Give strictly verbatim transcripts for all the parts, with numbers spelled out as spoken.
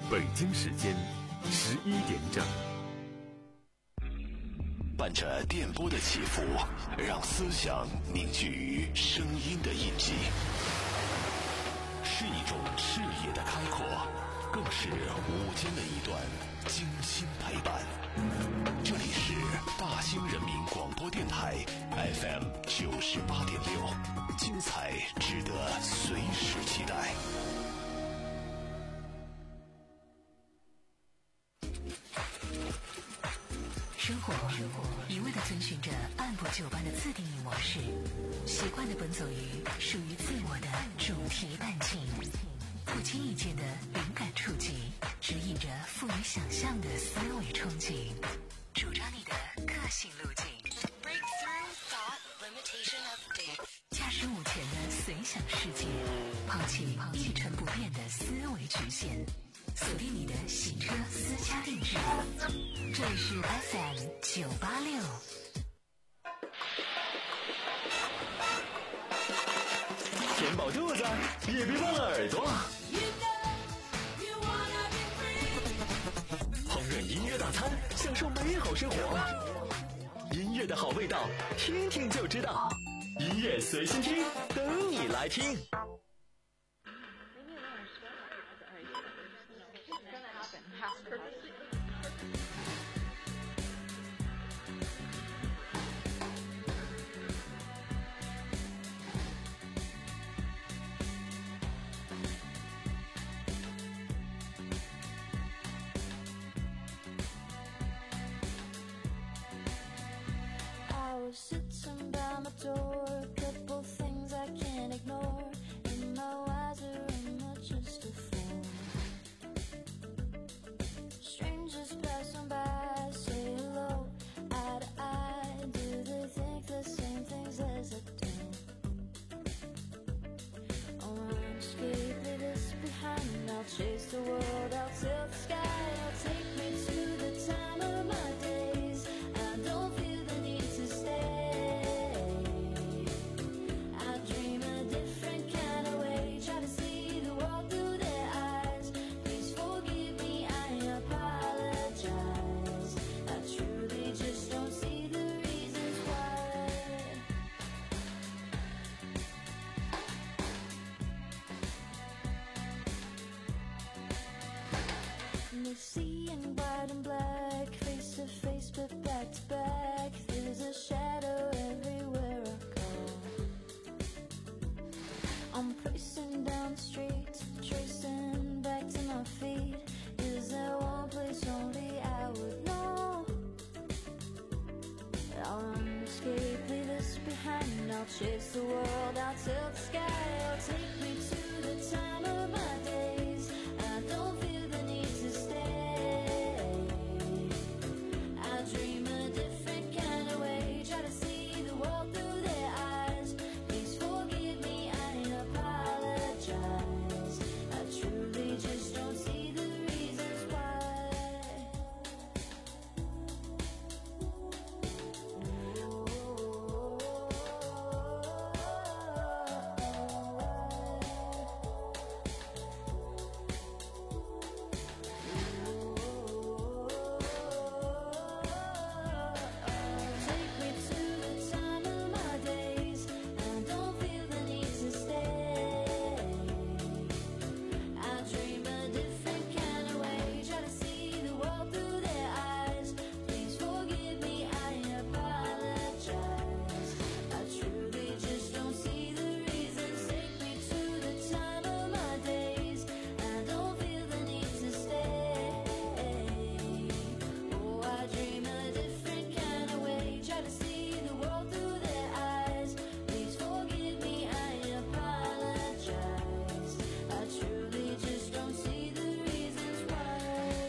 北京时间十一点整。 伴着电波的起伏，让思想凝聚于声音的印记，是一种视野的开阔，更是午间的一段精心陪伴。这里是大兴人民广播电台 F M 九十八点六，精彩值得随时期待。 生活一味地遵循着按部就班的自定义模式，习惯地奔走于属于自我的主题弹琴，不经意间的灵感触及，指引着富于想象的思维憧憬，主张你的个性路径。Breakthrough thought limitation of depth。驾驶舞前的随想世界，抛弃一成不变的思维局限。锁定你的洗车私家定制，这里是 F M 九八六。 填饱肚子，也别忘了耳朵。烹饪音乐大餐，享受美好生活。音乐的好味道，听听就知道。音乐随心听，等你来听。 I was sitting by my door, a couple things I can't ignore. In my wiser and not just a fool. Strangers passing by, say hello, eye to eye. Do they think the same things as I do? Oh, I'm escape, leave this behind. I'll chase the world, I'll tilt the sky. I'll take me to the time of my days. I don't feel the need to stay. I dream a different kind of way, try to see the world through their eyes. Please forgive me, I apologize. I truly just don't see the reasons why. And they see in white and black, face to face but back to back. There's a shadow everywhere I go. I'm pacing down the street, tracing back to my feet. Is there one place only I would know? I'll run, escape, leave this behind. I'll chase the world, I'll tilt the sky. I'll take me to the time of my days. I don't feel the need to stay. I dream a different kind of way, try to see the world through their eyes. Please forgive me, I apologize. I truly just don't see the reasons why. Take me to the time of my days. I don't feel the need to stay. I dream a different kind of way, try to see the world through their eyes. Please forgive me, I apologize. I truly just don't see the reasons. Take me to the time of my days. I don't feel the need to stay. Oh, I dream a different kind of way, try to see the world through their eyes. Please forgive me, I apologize. I truly just don't see the reasons why.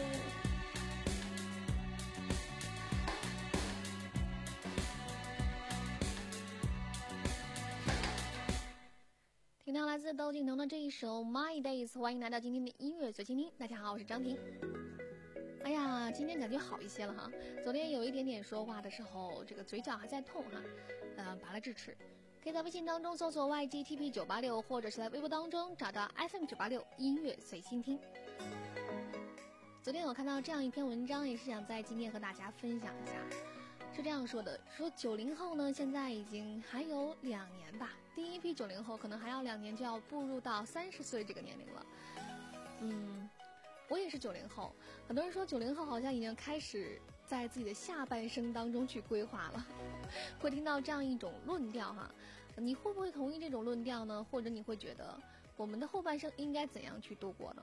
听到来自窦靖童的这一首 My Days， 欢迎来到今天的音乐随心听。大家好，我是张婷。哎呀，今天感觉好一些了哈。昨天有一点点说话的时候，这个嘴角还在痛哈，呃，拔了智齿。可以在微信当中搜索 Y G T P 九八六，或者是在微博当中找到 F M 九八六音乐随心听。 昨天我看到这样一篇文章，也是想在今天和大家分享一下。是这样说的，说九零后呢，现在已经还有两年吧，第一批九零后可能还要两年就要步入到三十岁这个年龄了。嗯，我也是九零后，很多人说九零后好像已经开始在自己的下半生当中去规划了，会听到这样一种论调哈，你会不会同意这种论调呢？或者你会觉得我们的后半生应该怎样去度过呢？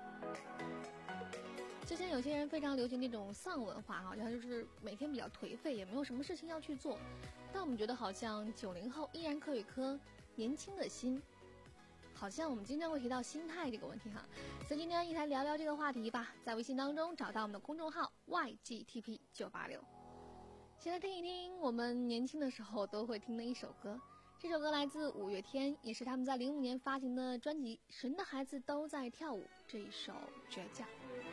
就像有些人非常流行那种丧文化，好像就是每天比较颓废，也没有什么事情要去做。但我们觉得好像九零后依然可以有一颗年轻的心，好像我们经常会提到心态这个问题哈。所以今天一起聊聊这个话题吧，在微信当中找到我们的公众号 Y G T P 九八六，先来听一听我们年轻的时候都会听的一首歌。这首歌来自五月天，也是他们在零五年发行的专辑《神的孩子都在跳舞》这一首《倔强》。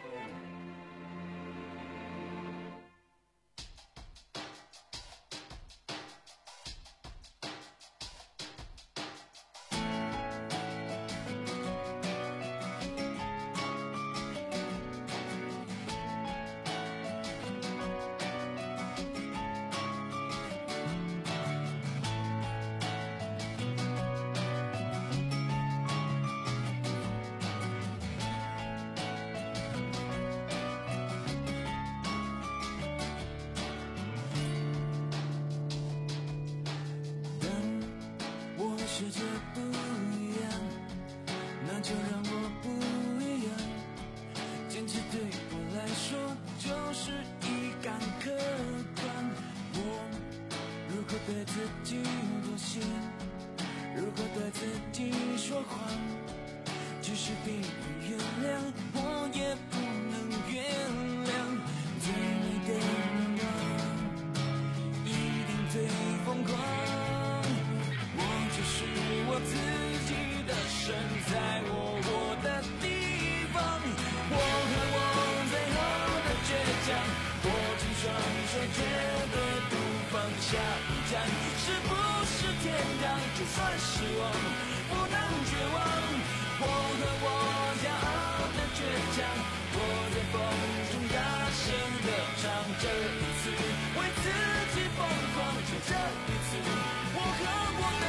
世界不一样，那就让我不一样。坚持对我来说就是一杆客观。我如果对自己妥协，如果对自己说谎，即使别人原谅，我也不能原谅。最美的愿望一定最疯狂，是我自己的神，在我活的地方。我和我最后的倔强，握紧双手绝对不放下一站。是不是天堂？就算失望不能绝望。我和我骄傲的倔强，我在风中大声地唱，这一次为自己疯狂，就这一次我和我的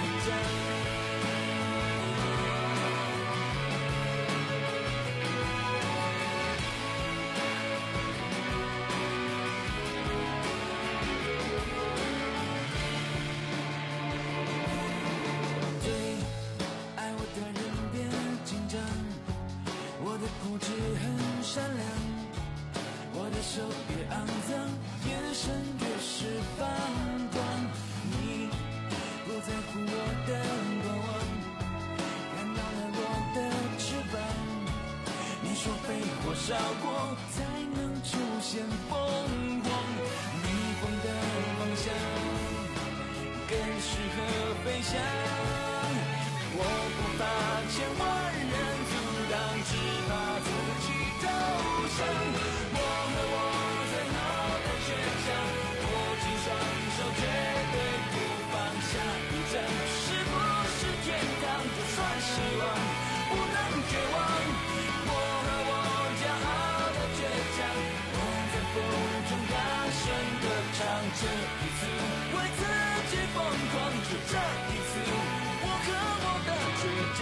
固执很善良，我的手越肮脏，眼神越是放光。你不在乎我的过往，看到了我的翅膀。你说被火烧过才能出现凤凰，逆风的方向更适合飞翔。我不怕千万人阻挡，只怕自己投降。我和我最后的倔强，握紧双手绝对不放下一站。是不是天堂？就算失望不能绝望。我和我骄傲的倔强，我在风中大声地唱，这一次为自己疯狂，就这一次我和我的倔强。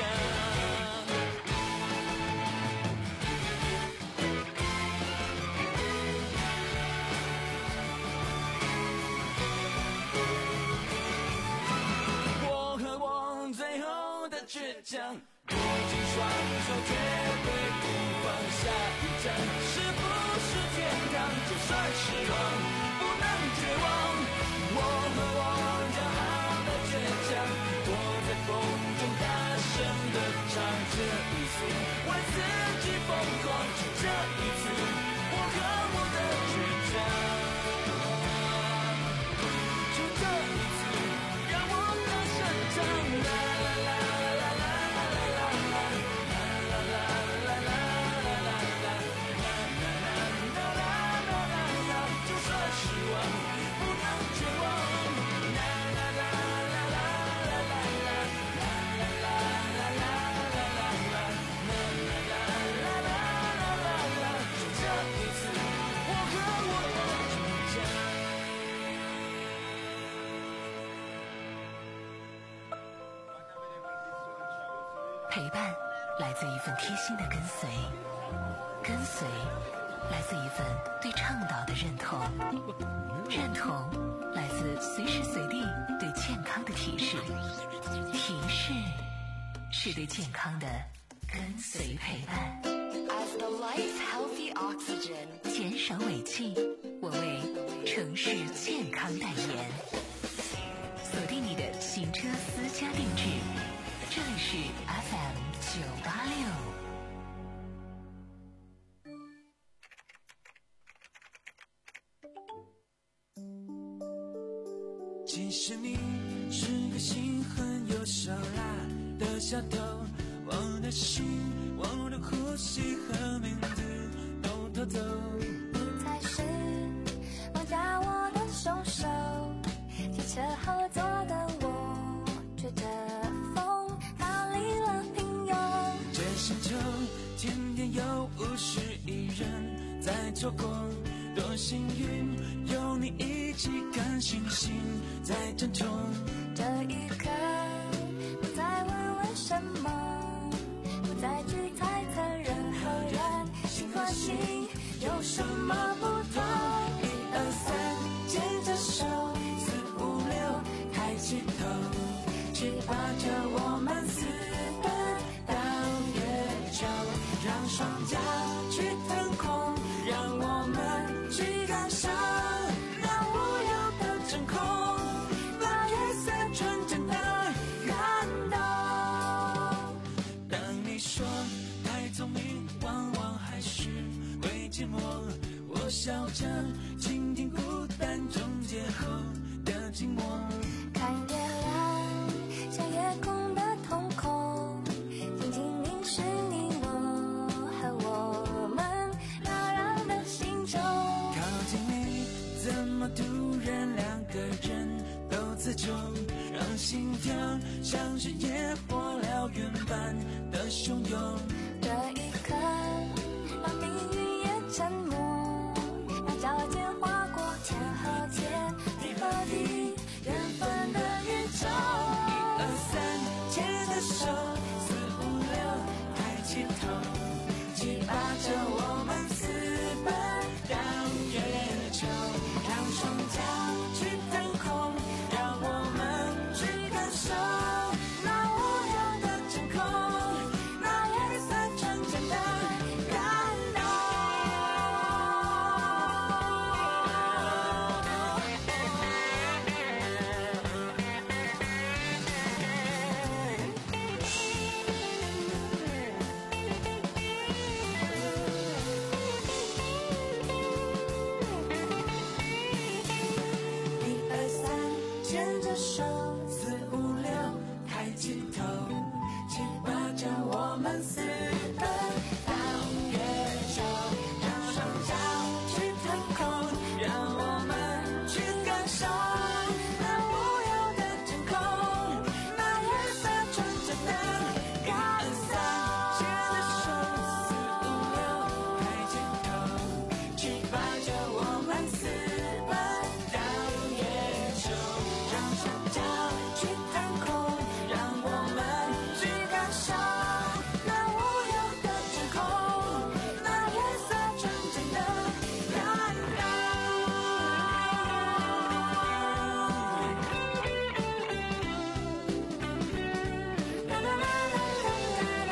倔强，握紧双手，绝对不放下一站。是不是天堂？就算失望，不能绝望。我和我骄傲的倔强，我在风中大声地唱，这一次为自己疯狂，就这一次，我和我的倔强，就这一次，让我大声唱啦啦啦。啦啦啦啦啦啦啦啦啦啦份贴心的跟随，跟随来自一份对倡导的认同，认同来自随时随地对健康的提示，提示是对健康的跟随陪伴。As the life healthy oxygen， 减少尾气，我为城市健康代言。锁定你的行车私家定制，这里是 F M 九八六。 其实你是个心狠又手辣的小偷，我的心，我的呼吸和名字都偷走。 你才是绑架我的凶手，汽车后座的我吹着风逃离了平庸。 这星球天天有五十亿人在做工，多幸运有你一起看星星在争宠。 这一刻不再问为什么，不再去猜测人和人心和心有什么不同。 一二三，牵着手，四五六，抬起头，七八九，我们私奔到月球，让双脚去腾空，让我们去感受那无忧的真空，那月色纯真的感动。当你说太聪明往往还是会寂寞，我笑着倾听孤单终结后的寂寞。 看月亮像夜空的瞳孔，静静凝视你我和我们那样的星球。 靠近你怎么突然两个人都自重，让心跳像是野火燎原般的汹涌。 这一刻让命运也沉默，让脚尖划过天和天，地和地，缘分的宇宙。 一二三，牵着手，四五六，抬起头，七八九，我们私奔到月球，让双脚去腾空，让我们去感受那无忧的真空，那月色纯真的感动。一二三，牵着手，四五六，抬起头，七八九，我们私奔到月球，让双脚去腾空，让我们去感受那无忧的真空，那月色纯真的感受。牵着手，四五六，抬起头，七八九，我们私奔到月球，让双脚去腾空，让我们去感受那无忧的真空，那月色纯真的感动。啦啦啦啦啦啦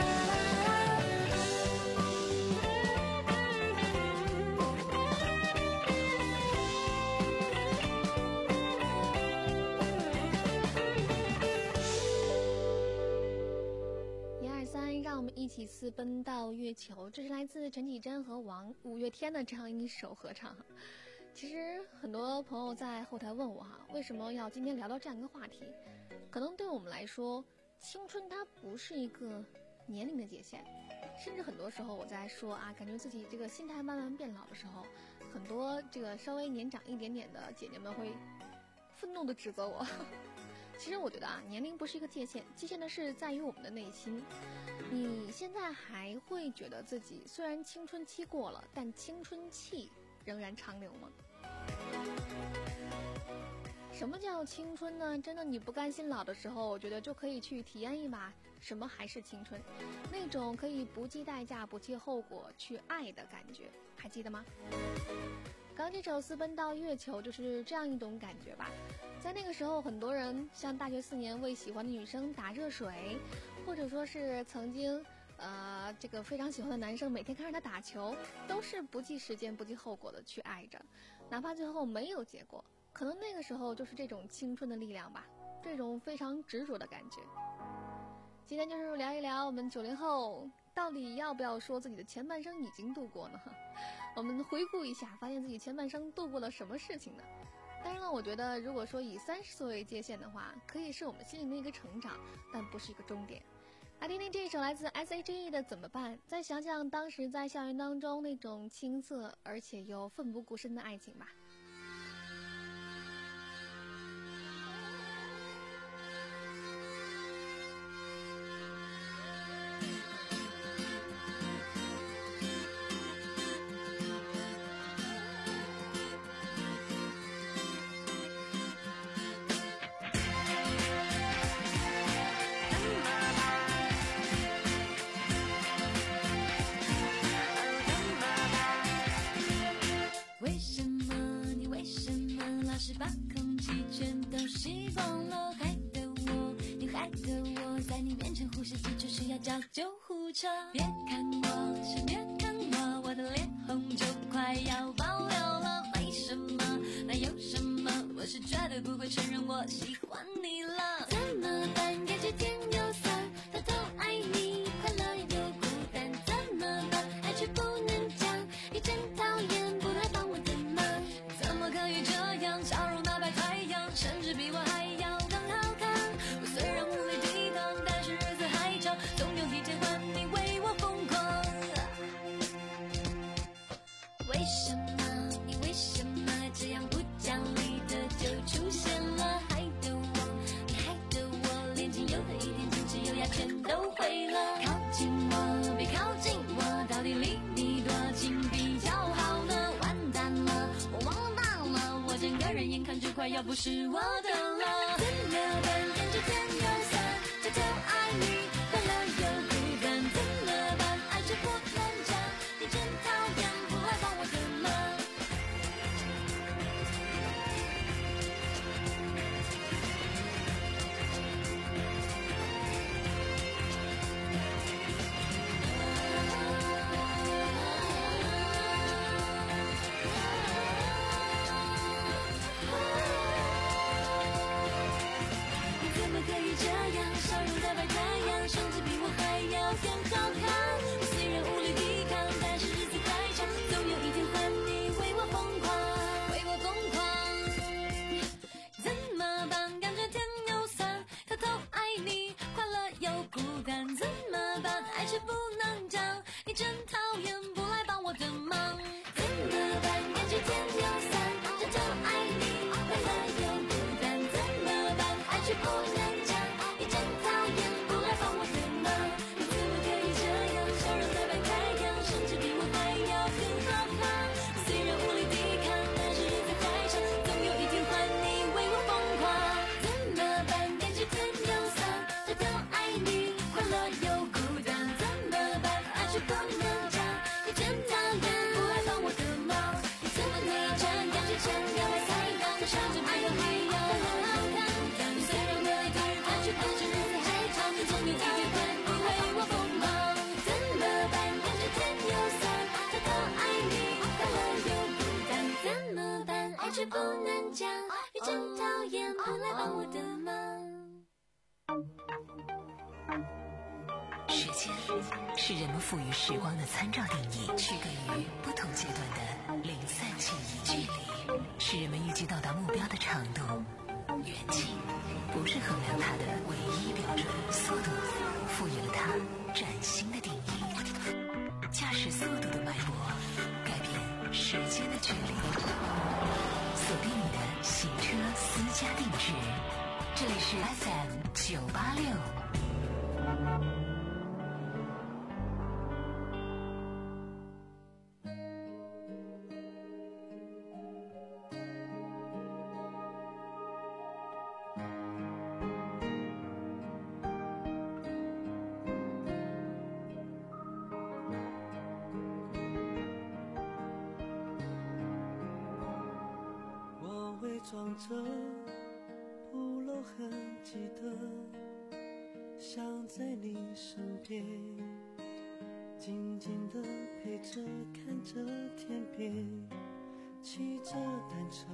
一二三，让我们一起私奔到月球。这是来自陈绮贞和王五月天的这样一首合唱。其实很多朋友在后台问我哈，为什么要今天聊到这样一个话题？可能对我们来说，青春它不是一个年龄的界限，甚至很多时候我在说啊，感觉自己这个心态慢慢变老的时候，很多这个稍微年长一点点的姐姐们会愤怒地指责我。其实我觉得啊，年龄不是一个界限，界限的是在于我们的内心。你现在还会觉得自己虽然青春期过了，但青春气仍然长留吗？ 什么叫青春呢？真的，你不甘心老的时候，我觉得就可以去体验一把什么还是青春，那种可以不计代价、不计后果去爱的感觉，还记得吗？刚这首《私奔到月球》就是这样一种感觉吧。在那个时候，很多人像大学四年为喜欢的女生打热水，或者说是曾经呃这个非常喜欢的男生每天看着他打球，都是不计时间、不计后果的去爱着，哪怕最后没有结果。可能那个时候就是这种青春的力量吧，这种非常执着的感觉。今天就是聊一聊我们九零后到底要不要说自己的前半生已经度过呢？我们回顾一下，发现自己前半生度过了什么事情呢？当然了，我觉得如果说以三十岁为界限的话，可以是我们心灵的一个成长，但不是一个终点。来听听这一首来自 S H E 的《怎么办》，再想想当时在校园当中那种青涩而且又奋不顾身的爱情吧。 把空气全都吸光了，害得我，你害得我在你面前呼吸急促需要叫救护车。别看我，先别看我，我的脸红就快要爆掉了。为什么？那有什么？我是绝对不会承认我喜欢你了。怎么办？感觉天又酸，偷偷爱你，快乐又孤单。怎么办？爱却不能讲，你真讨厌，不来帮我的忙。怎么可以这样？笑容打败太阳，甚至比我还要更好看。我虽然无力抵抗，但是日子还长，总有一天换你为我疯狂。为什么？你为什么这样不讲理的就出现了？害得我，你害得我，连仅有的一点坚持优雅全都毁了。靠近我，别靠近我，到底离你多近比较好呢？完蛋了，我忘大了，我整个人眼看就快要不是我的了。怎么办？感觉天又酸，偷偷爱你，快乐又孤单。怎么办？爱却不能讲，你真讨厌，不来帮我的忙。你怎么可以这样？笑容打败太阳，甚至比我还要更好看。我虽然无力抵抗，但是日子还长，总有一天换你为我疯狂，为我疯狂。怎么办？感觉天又酸，偷偷爱你，快乐又孤单。怎么办？爱却不能讲，你真讨厌，不来帮我的忙。怎么办？感觉天又酸，偷偷爱你，快乐又孤单。怎么办？爱却不能讲，你真讨厌，不来帮我的忙。你怎么可以这样？笑容打败太阳，甚至比我还要更好看。我虽然无力抵抗，但是日子还长，总有一天换你为我疯狂。怎么办？感觉天又酸，偷偷爱你，快乐又孤单。怎么办？爱却不能讲，你真讨厌，不来帮我的忙。你怎么可以这样？感觉天又酸，甚至比我还要更好看。你虽然无力抵抗，但是日子还长，总有一天换你为我疯狂。怎么办？感觉天又酸，偷偷爱你，快乐又孤单。怎么办？爱却不能讲，你真讨厌，不来帮我的忙。 时间是人们赋予时光的参照定义，区隔于不同阶段的零散记忆。距离是人们预计到达目标的长度，远近不是衡量它的唯一标准。速度赋予了它崭新的定义，驾驶速度的脉搏改变时间的距离。锁定你的行车私家定制，这里是 F M 九八六。 装着不露痕迹的，想在你身边，静静地陪着，看着天边，骑着单车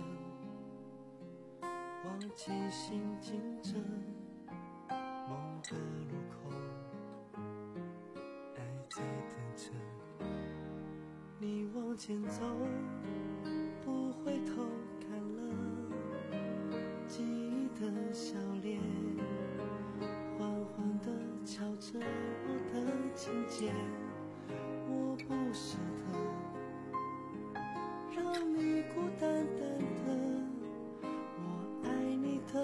往前行进着，某个路口，爱在等着你往前走，不回头看了记忆的笑脸，缓缓地敲着我的琴键，我不舍得让你孤单单的，我爱你的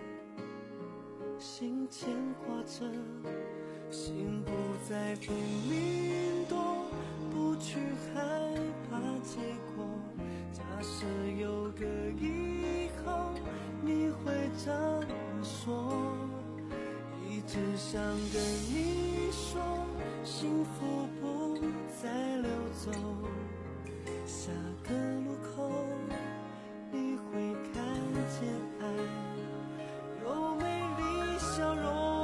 心牵挂着，心不再拼命躲，不去害怕结果，假设有个以后你会这么说，一直想跟你说，幸福不再溜走，下个路口你会看见爱有美丽笑容，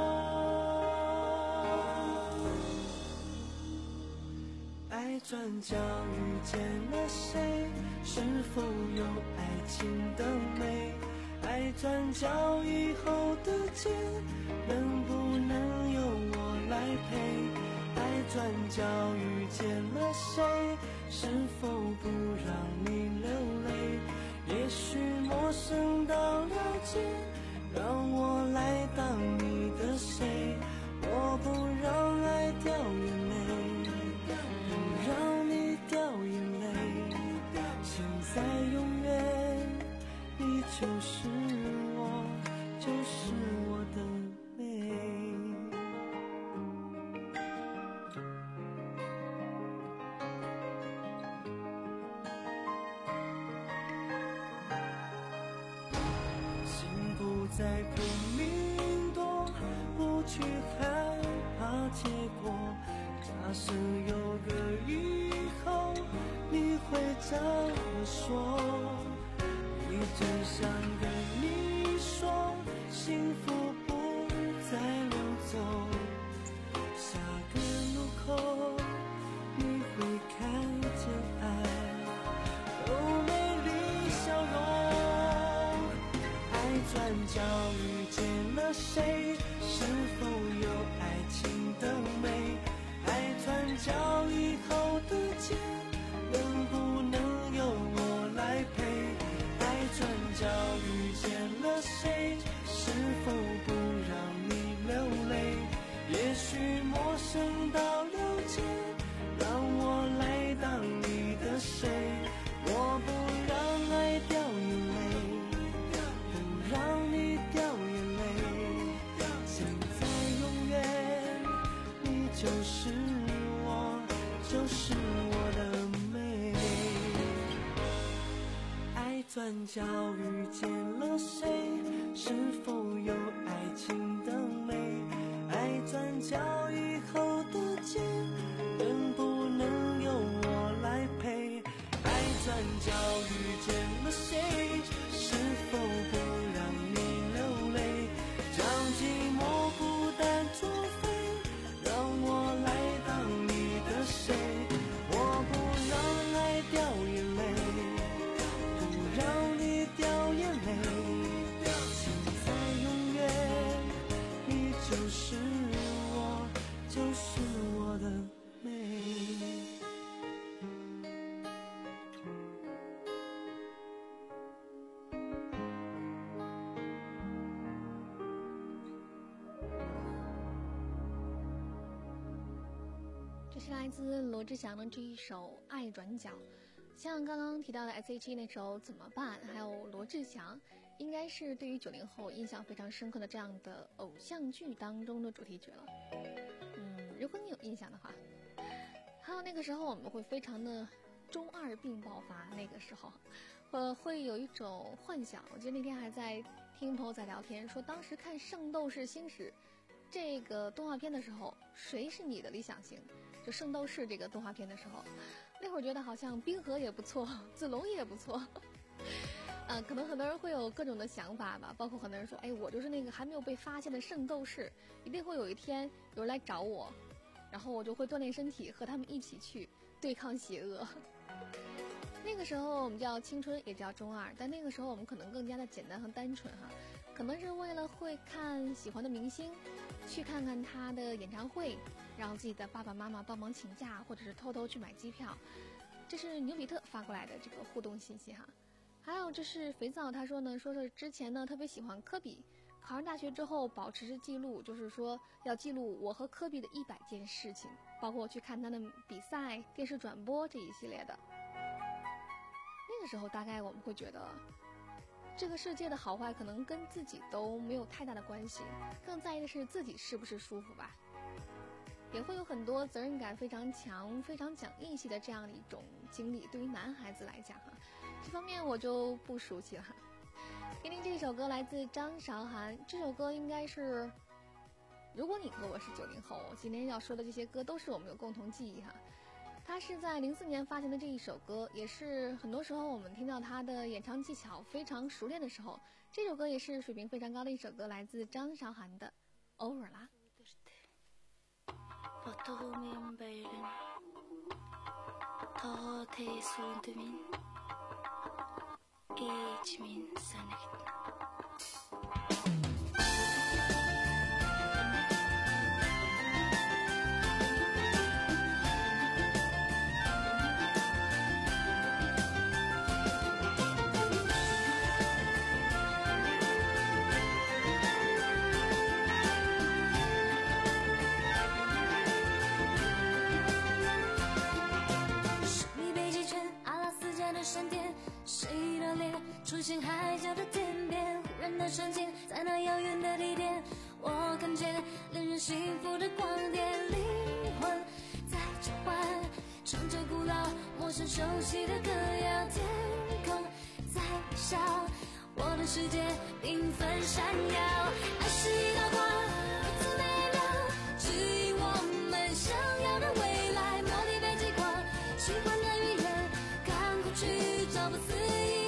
爱转角遇见了谁，是否有爱情的美，爱转角以后的街，能不能由我来陪，爱转角遇见了谁，是否不让你流泪，也许陌生到了解，让我来当你的谁，我不让爱掉眼泪，不让你掉眼泪，现在永远你就是我，就是我的美。心不再拼命躲，不去害怕结果，假设有个以后你会这么说，一直想跟你说，幸福不再溜走，下个路口你会看见爱有美丽笑容，爱转角遇见了谁，是否有爱情的美，爱转角以后的街，能不能由我来陪，爱转角遇见了谁，是否不让你流泪，也许陌生到了解，让我来当你的谁，我不让爱掉眼泪，不让你掉眼泪，现在永远你就是我，就是我的美，爱转角遇见了谁，是否有爱情的美，爱转角以后的街，能不能由我来陪，爱转角遇见了谁，是否不让你流泪，将寂寞孤单作废，让我来当你的谁，我不让爱掉眼泪，不让你掉眼泪，现在永远你就是我，就是我的美。 这是来自罗志祥的这一首《爱转角》，像刚刚提到的 S H E 那首《怎么办》，还有罗志祥，应该是对于九零后印象非常深刻的这样的偶像剧当中的主题曲了。嗯，如果你有印象的话，还有那个时候我们会非常的中二病爆发，那个时候，呃，会有一种幻想。我记得那天还在听朋友在聊天，说当时看《圣斗士星矢》这个动画片的时候，谁是你的理想型？就《圣斗士》这个动画片的时候，那会儿觉得好像冰河也不错，子龙也不错， 呃，可能很多人会有各种的想法吧，包括很多人说，哎，我就是那个还没有被发现的圣斗士，一定会有一天有人来找我，然后我就会锻炼身体，和他们一起去对抗邪恶。那个时候我们叫青春，也叫中二，但那个时候我们可能更加的简单和单纯哈，可能是为了会看喜欢的明星，去看看他的演唱会，让自己的爸爸妈妈帮忙请假，或者是偷偷去买机票。这是牛比特发过来的这个互动信息哈。还有这是肥皂，他说呢，说是之前呢特别喜欢科比，考上大学之后保持记录，就是说要记录我和科比的一百件事情，包括去看他的比赛、电视转播这一系列的。那个时候大概我们会觉得，这个世界的好坏可能跟自己都没有太大的关系，更在意的是自己是不是舒服吧。也会有很多责任感非常强、非常讲义气的这样的一种经历，对于男孩子来讲哈，这方面我就不熟悉了。听听这首歌来自张韶涵，这首歌应该是，如果你和我是九零后，今天要说的这些歌都是我们有共同记忆哈。他是在零四年发行的这一首歌，也是很多时候我们听到他的演唱技巧非常熟练的时候，这首歌也是水平非常高的一首歌，来自张韶涵的《Over》啦。 Fotoğrafımın beyrin Ta tesudumin İçmin sana gitme出现海角的天边，忽然的瞬间，在那遥远的地点，我看见令人幸福的光点，灵魂在召唤，唱着古老、陌生、熟悉的歌谣，天空在微笑，我的世界缤纷闪耀，爱是一道光，如此美妙，指引我们想要的未来，茉莉被击垮，喜欢的语言，看过去找不思议。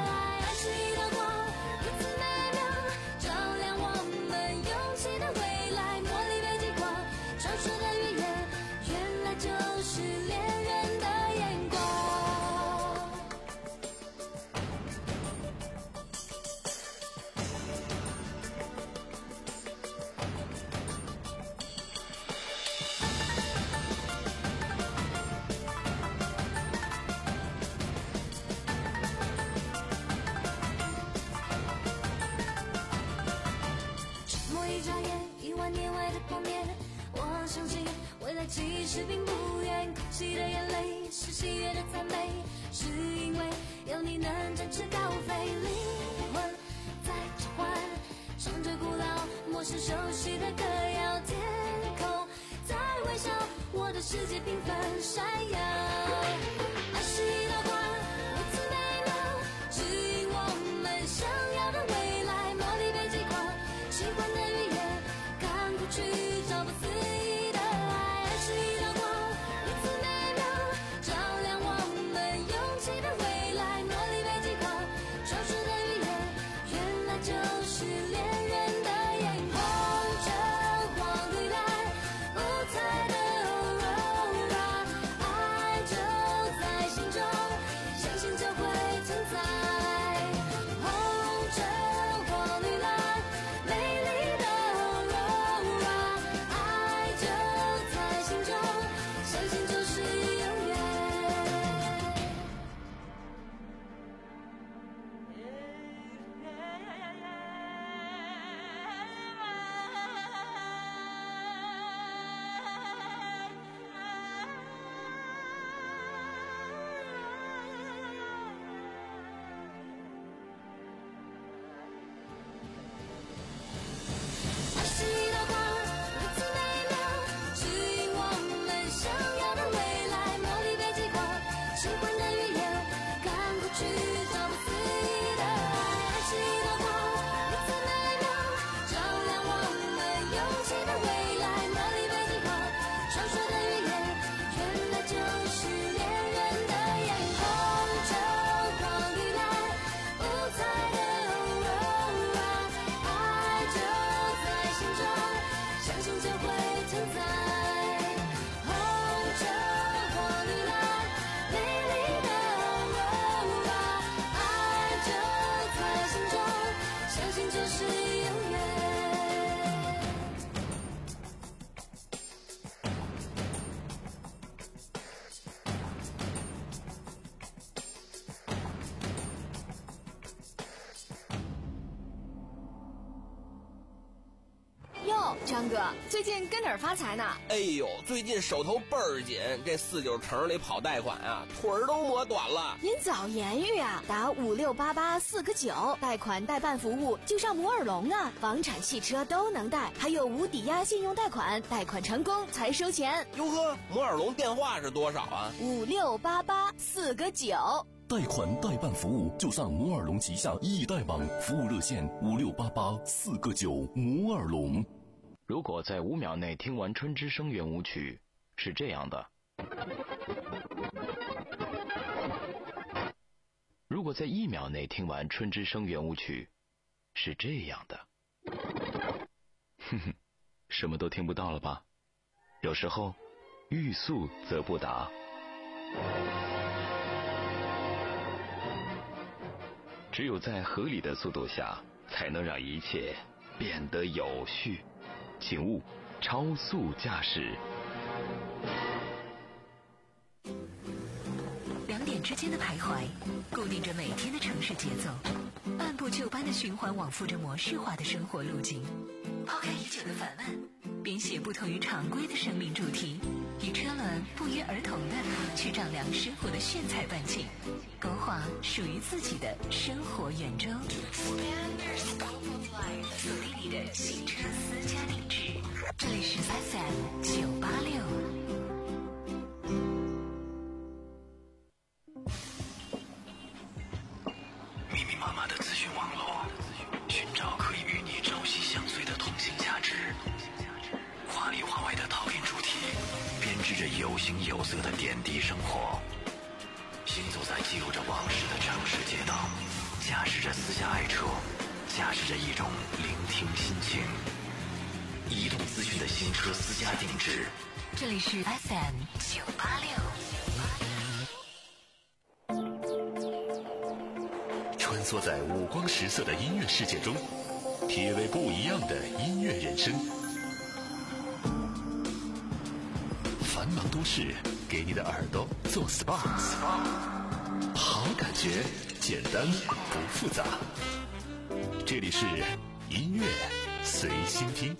其实并不远，哭泣的眼泪是喜悦的赞美，是因为有你能展翅高飞，灵魂在召唤，唱着古老、陌生、熟悉的歌谣，天空在微笑，我的世界缤纷闪耀，爱是一道光，如此美妙，指引我们想要的未来，茉莉被击垮，喜欢的语言，看过去找不思议。爱就在哟，张哥，最近跟哪儿发财呢？ 哎呦，最近手头倍儿紧，这四九城里跑贷款啊，腿儿都磨短了。 您早言语啊，打五六八八四个九，贷款代办服务就上摩尔龙啊，房产、汽车都能贷，还有无抵押信用贷款，贷款成功才收钱。 哟呵，摩尔龙电话是多少啊？ 五六八八四个九。 贷款代办服务就上摩尔龙旗下易贷网，服务热线五六八八四个九。摩尔龙。 如果在五秒内听完春之声圆舞曲，是这样的；如果在一秒内听完春之声圆舞曲，是这样的。哼哼，什么都听不到了吧？有时候，欲速则不达。只有在合理的速度下，才能让一切变得有序。请勿超速驾驶。 两点之间的徘徊，固定着每天的城市节奏，按部就班的循环往复着模式化的生活路径。抛开已久的烦闷，编写不同于常规的生命主题，与车轮不约而同的去丈量生活的炫彩半径，勾画属于自己的生活圆周。锁定你的新车私家定制，这里是 F M 九八六。 密密麻麻的资讯网络，寻找可以与你朝夕相随的同性价值。华里华外的讨厌主题，编织着有形有色的点滴生活。行走在记录着往事的城市街道，驾驶着私家爱车，驾驶着一种聆听心情。移动资讯的新车私家定制， 这里是 F M 九八六。 穿梭在五光十色的音乐世界中，体味不一样的音乐人生。繁忙都市给你的耳朵做 S P A， 好感觉简单不复杂。这里是音乐随心听。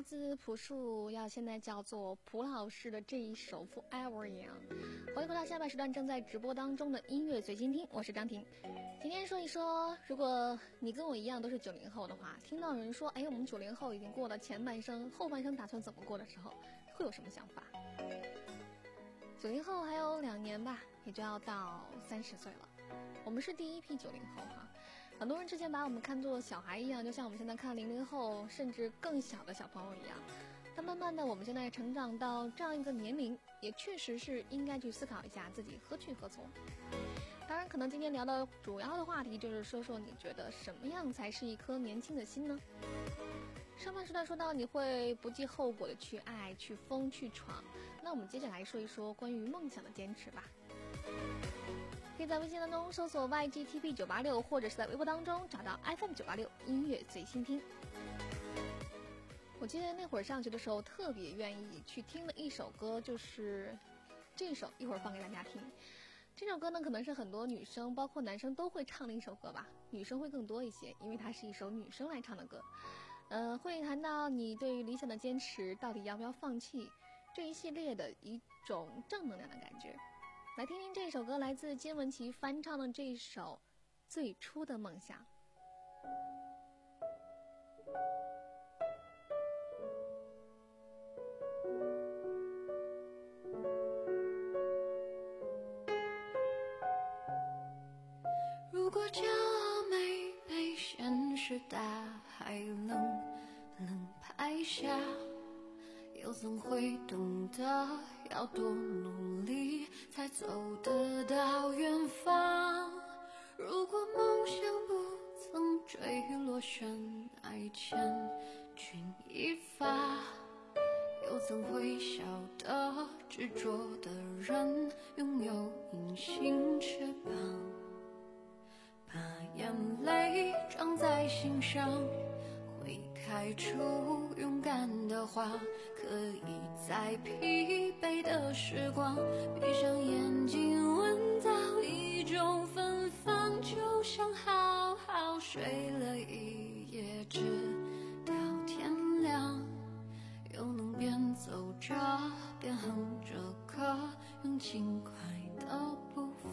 来自朴树，要现在叫做朴老师的这一首 Forever Young。欢迎回到下半时段正在直播当中的音乐随心听，我是张婷。今天说一说，如果你跟我一样都是九零后的话，听到人说，哎，我们九零后已经过了前半生，后半生打算怎么过的时候，会有什么想法？九零后还有两年吧，也就要到三十岁了。我们是第一批九零后哈。很多人之前把我们看作小孩一样，就像我们现在看零零后甚至更小的小朋友一样。但慢慢的，我们现在成长到这样一个年龄，也确实是应该去思考一下自己何去何从。当然，可能今天聊的主要的话题就是说说你觉得什么样才是一颗年轻的心呢？上半时段说到你会不计后果的去爱、去疯、去闯，那我们接着来说一说关于梦想的坚持吧。可以在微信当中搜索 Y G T P 九八六，或者是在微博当中找到 F M 九八六音乐随心听。我记得那会儿上学的时候特别愿意去听的一首歌就是这首，一会儿放给大家听。这首歌呢可能是很多女生包括男生都会唱的一首歌吧，女生会更多一些，因为它是一首女生来唱的歌。呃，会谈到你对于理想的坚持到底要不要放弃，这一系列的一种正能量的感觉。来听听这首歌，来自金玟岐翻唱的这一首《最初的梦想》。 如果骄傲没被现实大海冷冷拍下，又怎会懂得要多努力才走得到远方？如果梦想不曾坠落悬崖千钧一发，又怎会晓得执着的人拥有隐形翅膀？把眼泪装在心上，会开出勇敢的花，可以在疲惫的时光闭上眼睛闻到一种芬芳，就像好好睡了一夜直到天亮，又能边走着边哼着歌，用轻快的步伐。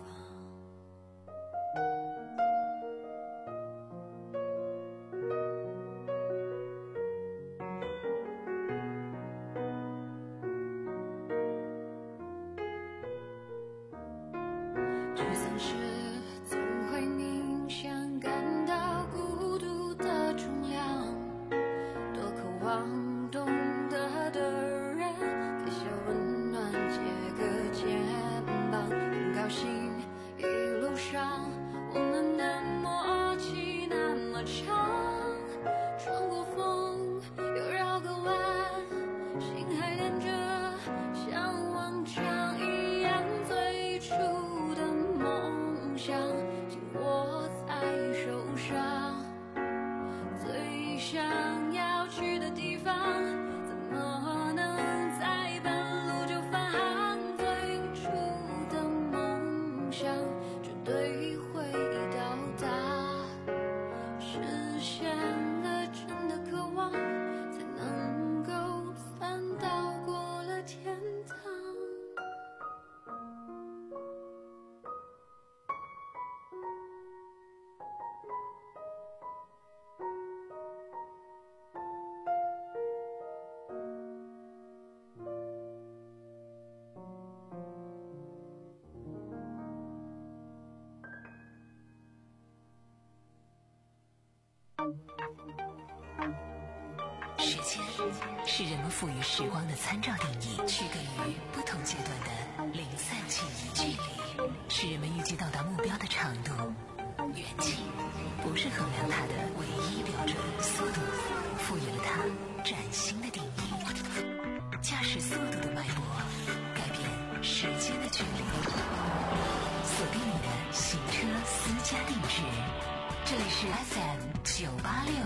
时间是人们赋予时光的参照定义，区隔于不同阶段的零散记忆。距离是人们预计到达目标的长度，远近不是衡量它的唯一标准。速度赋予了它崭新的定义，驾驶速度的脉搏改变时间的距离。锁定你的行车私家定制，这里是 F M 九八六。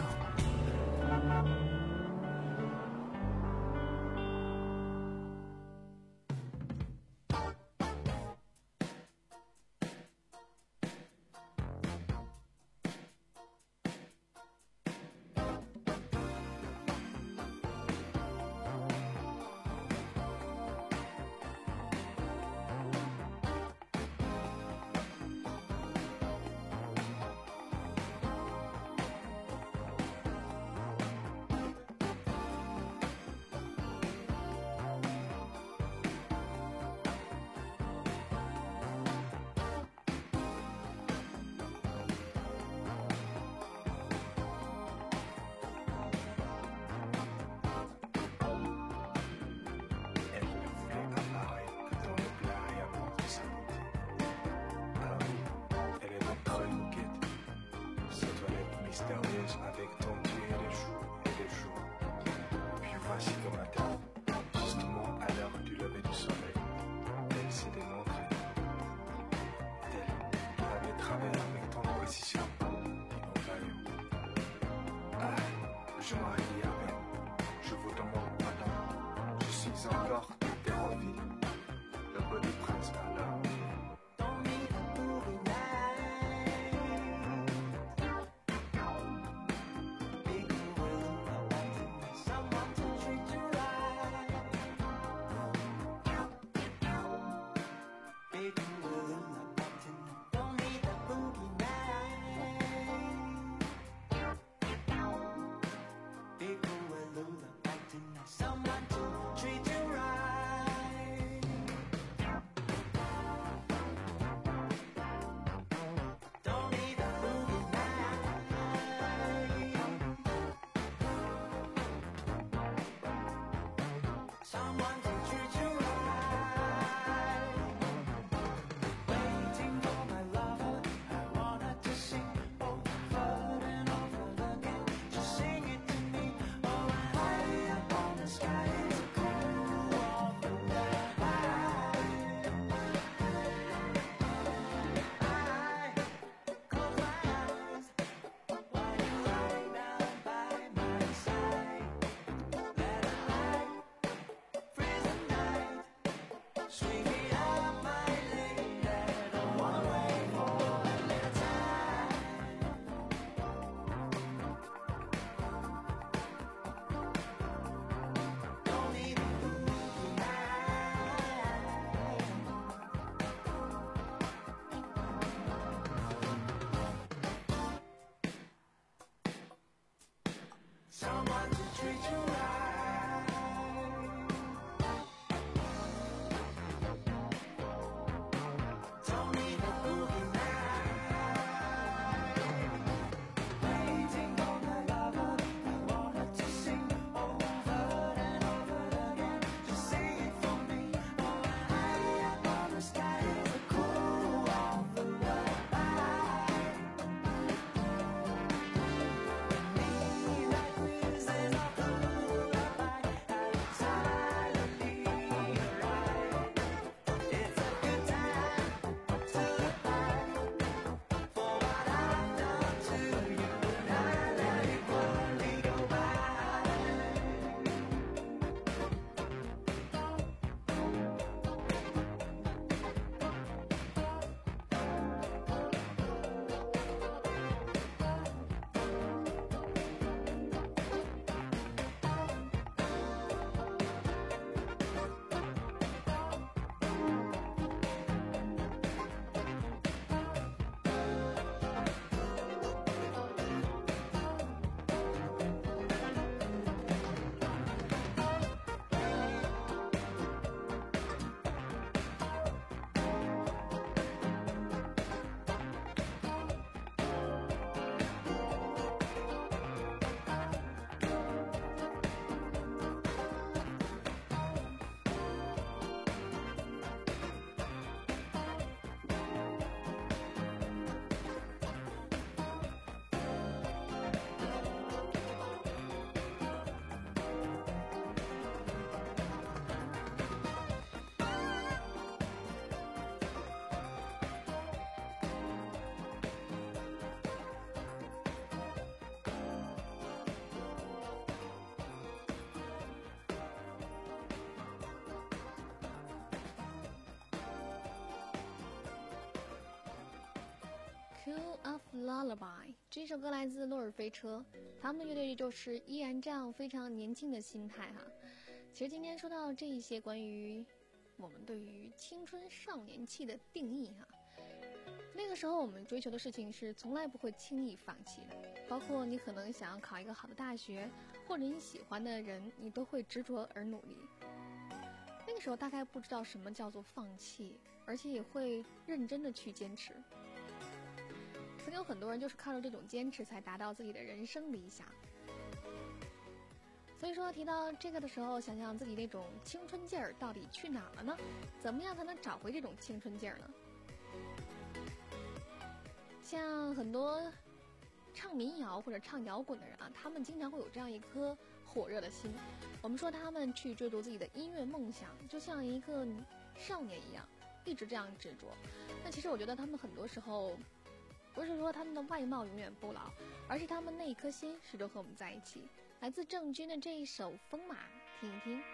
Someone to treat you right. Waiting for my lover, I wanted to sing over and over again. Just sing it to me. Oh, high up on the sky is a cool off the lullaby. I close my eyes while you lie down by my side. Let the light freeze the night. Sweep me up, my lady. I don't wanna wait for a little time. Don't need a good night. Someone to treat you right. Don't need a boogie night. Waiting for my lover, I wanted to sing over and over again. Just sing it for me. Oh, high up on the sky is a cool off the lullaby. Midnight whizzes off the lullaby, and silently arrive. It's a good time to look back for what I've done to you, and I let it quietly go by. Cool of Lullaby 这首歌来自洛尔飞车，他们的乐队就是依然这样非常年轻的心态哈。其实今天说到这一些关于我们对于青春少年气的定义哈，那个时候我们追求的事情是从来不会轻易放弃的，包括你可能想要考一个好的大学，或者你喜欢的人，你都会执着而努力。那个时候大概不知道什么叫做放弃，而且也会认真的去坚持。曾经有很多人就是靠着这种坚持才达到自己的人生理想。所以说提到这个的时候，想想自己那种青春劲儿到底去哪了呢？怎么样才能找回这种青春劲儿呢？像很多唱民谣或者唱摇滚的人啊，他们经常会有这样一颗火热的心。我们说他们去追逐自己的音乐梦想，就像一个少年一样，一直这样执着。那其实我觉得他们很多时候不是说他们的外貌永远不老，而是他们那一颗心始终和我们在一起。来自郑钧的这一首《风马》，听一听。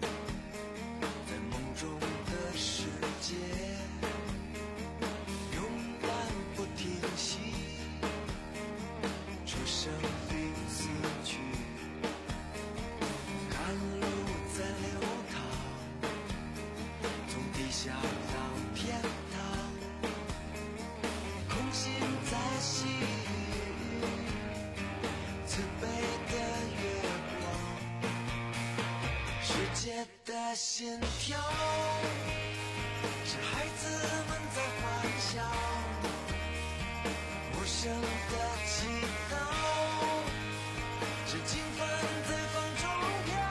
永的心跳，是孩子们在欢笑，无声的祈祷，是经幡在风中飘。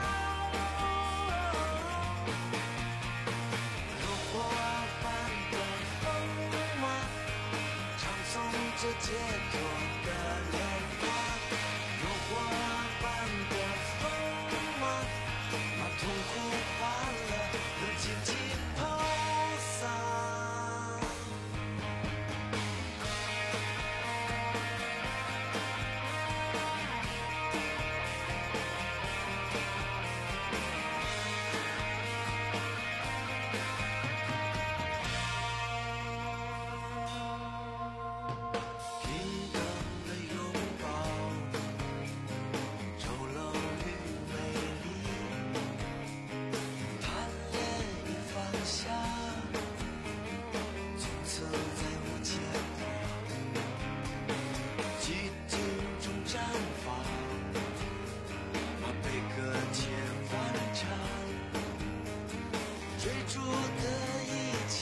如火般的风马，唱诵着杰作的莲花。如火般的风马，把痛苦欢乐都尽情抛洒。平等的拥抱，丑陋与美丽，贪恋与放下，从此再无牵挂。寂静中绽放，把悲歌千万唱，追逐的一切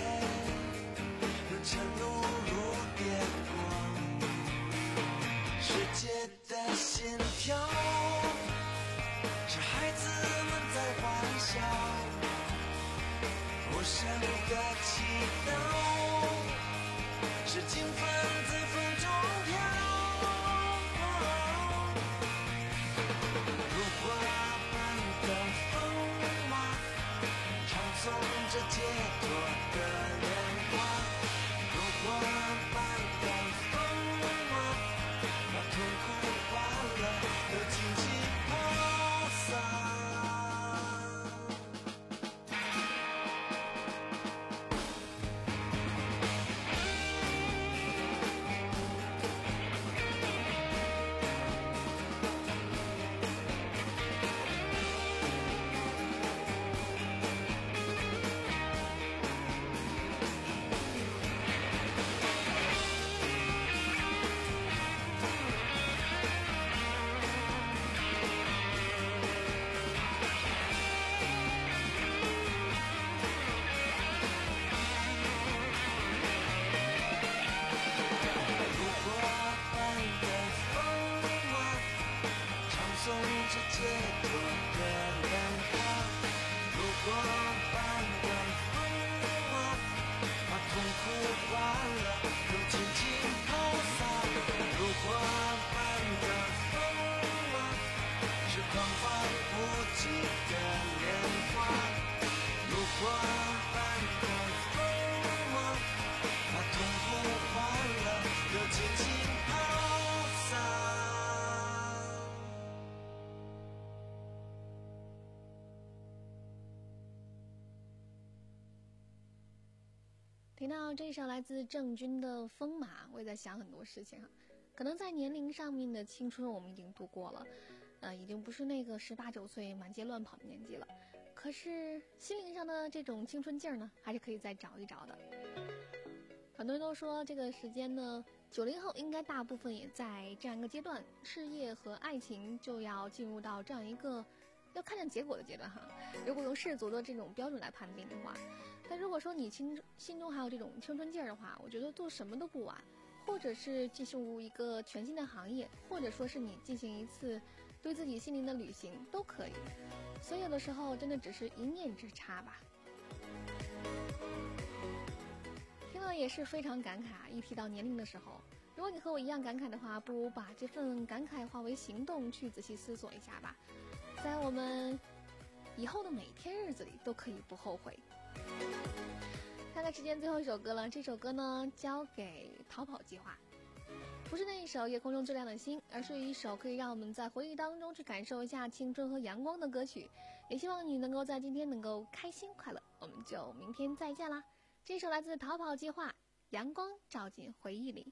都沉入如电光。世界的心跳，是孩子们在欢笑，无声的祈祷，是经幡在风中飘。如火般的风马，唱诵着杰作的莲花。如火般的风马，把痛苦欢乐都尽情抛洒。如火般的风马，唱诵着杰作的莲花。如火般的风马，把痛苦欢乐都尽情抛洒。如火般的风马，是狂放不羁的莲花。如火般的风马，把痛苦欢乐都尽情抛洒。 听到这首来自郑钧的《风马》，我也在想很多事情哈。可能在年龄上面的青春我们已经度过了，呃，已经不是那个十八九岁满街乱跑的年纪了。可是心灵上的这种青春劲儿呢，还是可以再找一找的。很多人都说这个时间呢，九零后应该大部分也在这样一个阶段，事业和爱情就要进入到这样一个要看见结果的阶段哈。如果用世俗的这种标准来判定的话，但如果说你心心中还有这种青春劲儿的话，我觉得做什么都不晚，或者是进入一个全新的行业，或者说是你进行一次对自己心灵的旅行都可以。所以有的时候真的只是一念之差吧。听了也是非常感慨，一提到年龄的时候，如果你和我一样感慨的话，不如把这份感慨化为行动，去仔细思索一下吧，在我们以后的每一天日子里都可以不后悔。看看时间最后一首歌了，这首歌呢交给逃跑计划，不是那一首夜空中最亮的星，而是一首可以让我们在回忆当中去感受一下青春和阳光的歌曲。也希望你能够在今天能够开心快乐，我们就明天再见啦。这首来自逃跑计划，阳光照进回忆里。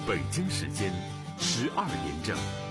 北京时间十二点整。